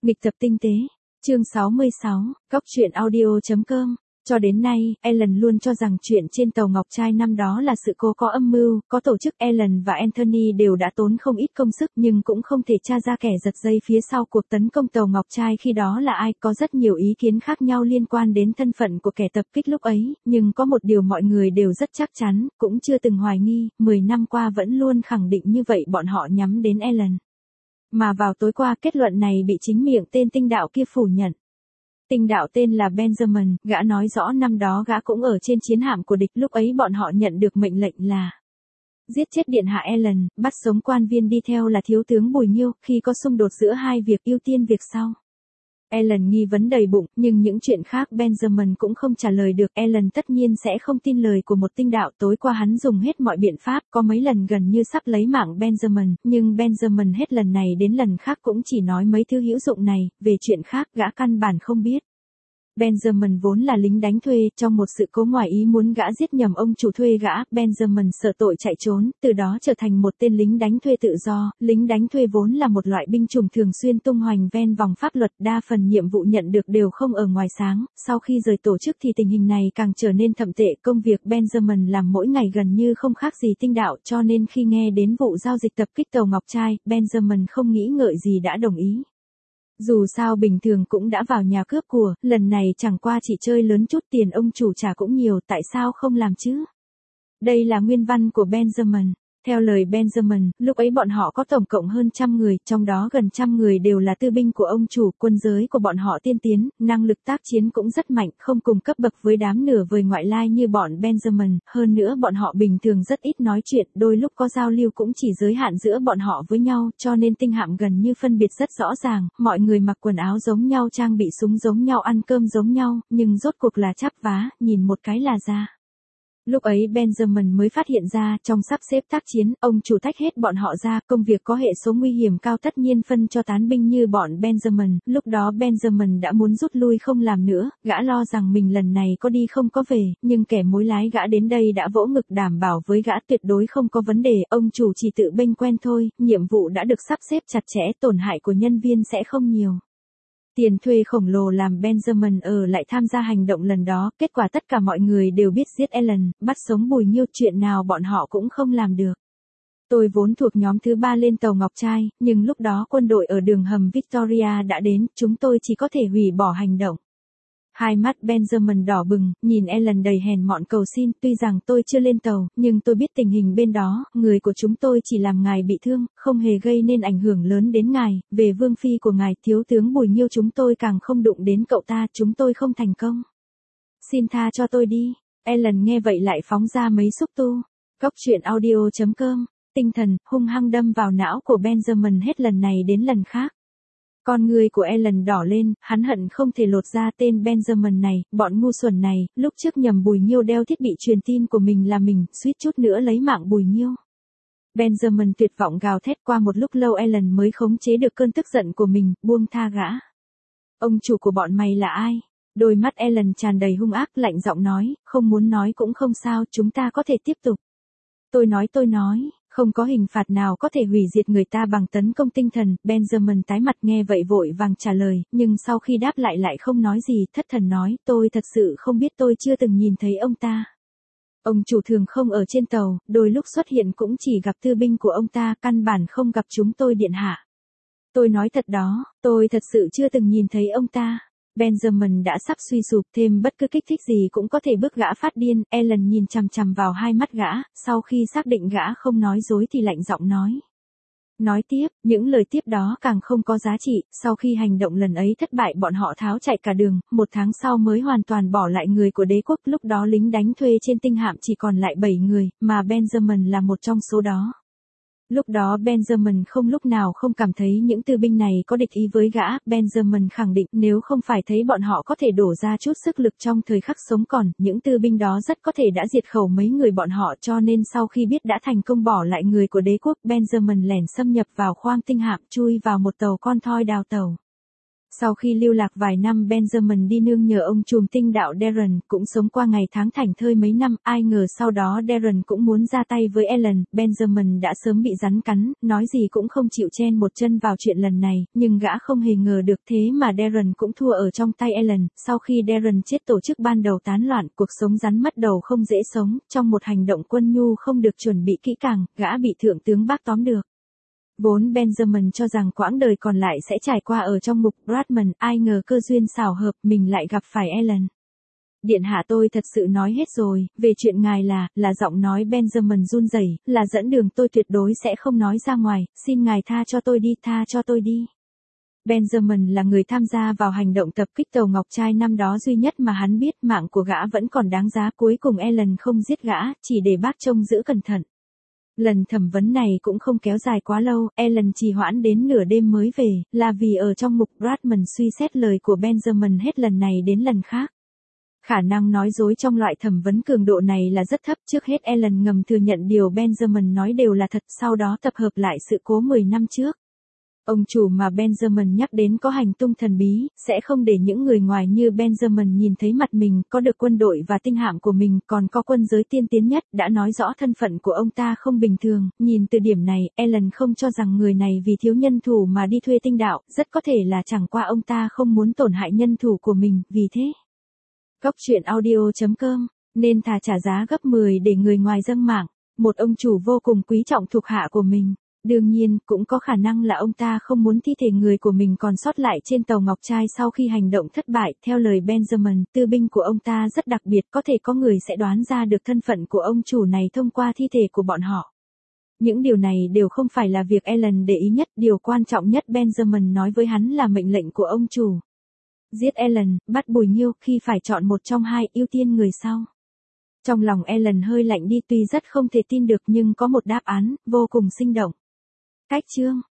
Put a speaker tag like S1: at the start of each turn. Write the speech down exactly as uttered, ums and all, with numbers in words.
S1: Nghịch tập tinh tế, chương sáu mươi sáu, góc truyện audio chấm com. Cho đến nay, Ellen luôn cho rằng chuyện trên tàu Ngọc Trai năm đó là sự cố có âm mưu, có tổ chức. Ellen và Anthony đều đã tốn không ít công sức nhưng cũng không thể tra ra kẻ giật dây phía sau cuộc tấn công tàu Ngọc Trai khi đó là ai. Có rất nhiều ý kiến khác nhau liên quan đến thân phận của kẻ tập kích lúc ấy, nhưng có một điều mọi người đều rất chắc chắn, cũng chưa từng hoài nghi, mười năm qua vẫn luôn khẳng định như vậy, bọn họ nhắm đến Ellen. Mà vào tối qua kết luận này bị chính miệng tên tinh đạo kia phủ nhận. Tinh đạo tên là Benjamin, gã nói rõ năm đó gã cũng ở trên chiến hạm của địch, lúc ấy bọn họ nhận được mệnh lệnh là giết chết điện hạ Ellen, bắt sống quan viên đi theo là thiếu tướng Bùi Nhiêu, khi có xung đột giữa hai việc ưu tiên việc sau. Ellen nghi vấn đầy bụng, nhưng những chuyện khác Benjamin cũng không trả lời được. Ellen tất nhiên sẽ không tin lời của một tinh đạo. Tối qua hắn dùng hết mọi biện pháp, có mấy lần gần như sắp lấy mạng Benjamin, nhưng Benjamin hết lần này đến lần khác cũng chỉ nói mấy thứ hữu dụng này, về chuyện khác gã căn bản không biết. Benjamin vốn là lính đánh thuê, trong một sự cố ngoài ý muốn gã giết nhầm ông chủ thuê gã, Benjamin sợ tội chạy trốn, từ đó trở thành một tên lính đánh thuê tự do. Lính đánh thuê vốn là một loại binh chủng thường xuyên tung hoành ven vòng pháp luật, đa phần nhiệm vụ nhận được đều không ở ngoài sáng. Sau khi rời tổ chức thì tình hình này càng trở nên thậm tệ, công việc Benjamin làm mỗi ngày gần như không khác gì tinh đạo, cho nên khi nghe đến vụ giao dịch tập kích tàu Ngọc Trai, Benjamin không nghĩ ngợi gì đã đồng ý. Dù sao bình thường cũng đã vào nhà cướp của, lần này chẳng qua chỉ chơi lớn chút, tiền ông chủ trả cũng nhiều, tại sao không làm chứ? Đây là nguyên văn của Benjamin. Theo lời Benjamin, lúc ấy bọn họ có tổng cộng hơn trăm người, trong đó gần trăm người đều là tư binh của ông chủ, quân giới của bọn họ tiên tiến, năng lực tác chiến cũng rất mạnh, không cùng cấp bậc với đám nửa vời ngoại lai như bọn Benjamin, hơn nữa bọn họ bình thường rất ít nói chuyện, đôi lúc có giao lưu cũng chỉ giới hạn giữa bọn họ với nhau, cho nên tinh hạm gần như phân biệt rất rõ ràng, mọi người mặc quần áo giống nhau, trang bị súng giống nhau, ăn cơm giống nhau, nhưng rốt cuộc là chắp vá, nhìn một cái là ra. Lúc ấy Benjamin mới phát hiện ra, trong sắp xếp tác chiến, ông chủ tách hết bọn họ ra, công việc có hệ số nguy hiểm cao tất nhiên phân cho tán binh như bọn Benjamin. Lúc đó Benjamin đã muốn rút lui không làm nữa, gã lo rằng mình lần này có đi không có về, nhưng kẻ mối lái gã đến đây đã vỗ ngực đảm bảo với gã tuyệt đối không có vấn đề, ông chủ chỉ tự bênh quen thôi, nhiệm vụ đã được sắp xếp chặt chẽ, tổn hại của nhân viên sẽ không nhiều. Tiền thuê khổng lồ làm Benjamin ở lại tham gia hành động lần đó, kết quả tất cả mọi người đều biết giết Ellen, bắt sống Bùi Nhiêu, chuyện nào bọn họ cũng không làm được. Tôi vốn thuộc nhóm thứ ba lên tàu Ngọc Trai, nhưng lúc đó quân đội ở đường hầm Victoria đã đến, chúng tôi chỉ có thể hủy bỏ hành động. Hai mắt Benjamin đỏ bừng, nhìn Ellen đầy hèn mọn cầu xin, tuy rằng tôi chưa lên tàu, nhưng tôi biết tình hình bên đó, người của chúng tôi chỉ làm ngài bị thương, không hề gây nên ảnh hưởng lớn đến ngài, về vương phi của ngài thiếu tướng Bùi Nhiêu chúng tôi càng không đụng đến cậu ta, chúng tôi không thành công. Xin tha cho tôi đi. Ellen nghe vậy lại phóng ra mấy xúc tu. Góc truyện audio chấm com, tinh thần, hung hăng đâm vào não của Benjamin hết lần này đến lần khác. Con người của Ellen đỏ lên, hắn hận không thể lột ra tên Benjamin này, bọn ngu xuẩn này, lúc trước nhầm Bùi Nhiêu đeo thiết bị truyền tin của mình là mình, suýt chút nữa lấy mạng Bùi Nhiêu. Benjamin tuyệt vọng gào thét, qua một lúc lâu Ellen mới khống chế được cơn tức giận của mình, buông tha gã. Ông chủ của bọn mày là ai? Đôi mắt Ellen tràn đầy hung ác, lạnh giọng nói, không muốn nói cũng không sao, chúng ta có thể tiếp tục. Tôi nói tôi nói. Không có hình phạt nào có thể hủy diệt người ta bằng tấn công tinh thần. Benjamin tái mặt nghe vậy vội vàng trả lời, nhưng sau khi đáp lại lại không nói gì, thất thần nói, tôi thật sự không biết, tôi chưa từng nhìn thấy ông ta. Ông chủ thường không ở trên tàu, đôi lúc xuất hiện cũng chỉ gặp tư binh của ông ta, căn bản không gặp chúng tôi điện hạ. Tôi nói thật đó, tôi thật sự chưa từng nhìn thấy ông ta. Benjamin đã sắp suy sụp, thêm bất cứ kích thích gì cũng có thể bức gã phát điên. Ellen nhìn chằm chằm vào hai mắt gã, sau khi xác định gã không nói dối thì lạnh giọng nói. Nói tiếp, những lời tiếp đó càng không có giá trị, sau khi hành động lần ấy thất bại bọn họ tháo chạy cả đường, một tháng sau mới hoàn toàn bỏ lại người của đế quốc, lúc đó lính đánh thuê trên tinh hạm chỉ còn lại bảy người, mà Benjamin là một trong số đó. Lúc đó Benjamin không lúc nào không cảm thấy những tư binh này có địch ý với gã, Benjamin khẳng định nếu không phải thấy bọn họ có thể đổ ra chút sức lực trong thời khắc sống còn, những tư binh đó rất có thể đã diệt khẩu mấy người bọn họ, cho nên sau khi biết đã thành công bỏ lại người của đế quốc, Benjamin lẻn xâm nhập vào khoang tinh hạm, chui vào một tàu con thoi đào tàu. Sau khi lưu lạc vài năm Benjamin đi nương nhờ ông trùm tinh đạo Darren, cũng sống qua ngày tháng thảnh thơi mấy năm, ai ngờ sau đó Darren cũng muốn ra tay với Ellen, Benjamin đã sớm bị rắn cắn, nói gì cũng không chịu chen một chân vào chuyện lần này, nhưng gã không hề ngờ được thế mà Darren cũng thua ở trong tay Ellen, sau khi Darren chết tổ chức ban đầu tán loạn, cuộc sống rắn mất đầu không dễ sống, trong một hành động quân nhu không được chuẩn bị kỹ càng, gã bị thượng tướng bác tóm được. Vốn Benjamin cho rằng quãng đời còn lại sẽ trải qua ở trong ngục Bradman, ai ngờ cơ duyên xảo hợp mình lại gặp phải Ellen. Điện hạ tôi thật sự nói hết rồi, về chuyện ngài là, là giọng nói Benjamin run rẩy, là dẫn đường tôi tuyệt đối sẽ không nói ra ngoài, xin ngài tha cho tôi đi, tha cho tôi đi. Benjamin là người tham gia vào hành động tập kích tàu Ngọc Trai năm đó duy nhất mà hắn biết, mạng của gã vẫn còn đáng giá, cuối cùng Ellen không giết gã, chỉ để bác trông giữ cẩn thận. Lần thẩm vấn này cũng không kéo dài quá lâu, Ellen trì hoãn đến nửa đêm mới về, là vì ở trong ngục Bradman suy xét lời của Benjamin hết lần này đến lần khác. Khả năng nói dối trong loại thẩm vấn cường độ này là rất thấp, trước hết Ellen ngầm thừa nhận điều Benjamin nói đều là thật, sau đó tập hợp lại sự cố mười năm trước. Ông chủ mà Benjamin nhắc đến có hành tung thần bí, sẽ không để những người ngoài như Benjamin nhìn thấy mặt mình, có được quân đội và tinh hạm của mình, còn có quân giới tiên tiến nhất, đã nói rõ thân phận của ông ta không bình thường. Nhìn từ điểm này, Ellen không cho rằng người này vì thiếu nhân thủ mà đi thuê tinh đạo, rất có thể là chẳng qua ông ta không muốn tổn hại nhân thủ của mình, vì thế. Góc truyện audio chấm com, nên thà trả giá gấp mười để người ngoài dâng mạng, một ông chủ vô cùng quý trọng thuộc hạ của mình. Đương nhiên, cũng có khả năng là ông ta không muốn thi thể người của mình còn sót lại trên tàu Ngọc Trai sau khi hành động thất bại. Theo lời Benjamin, tư binh của ông ta rất đặc biệt, có thể có người sẽ đoán ra được thân phận của ông chủ này thông qua thi thể của bọn họ. Những điều này đều không phải là việc Ellen để ý nhất, điều quan trọng nhất Benjamin nói với hắn là mệnh lệnh của ông chủ. Giết Ellen, bắt Bùi Nhiêu, khi phải chọn một trong hai, ưu tiên người sau. Trong lòng Ellen hơi lạnh đi, tuy rất không thể tin được nhưng có một đáp án, vô cùng sinh động. Cách chương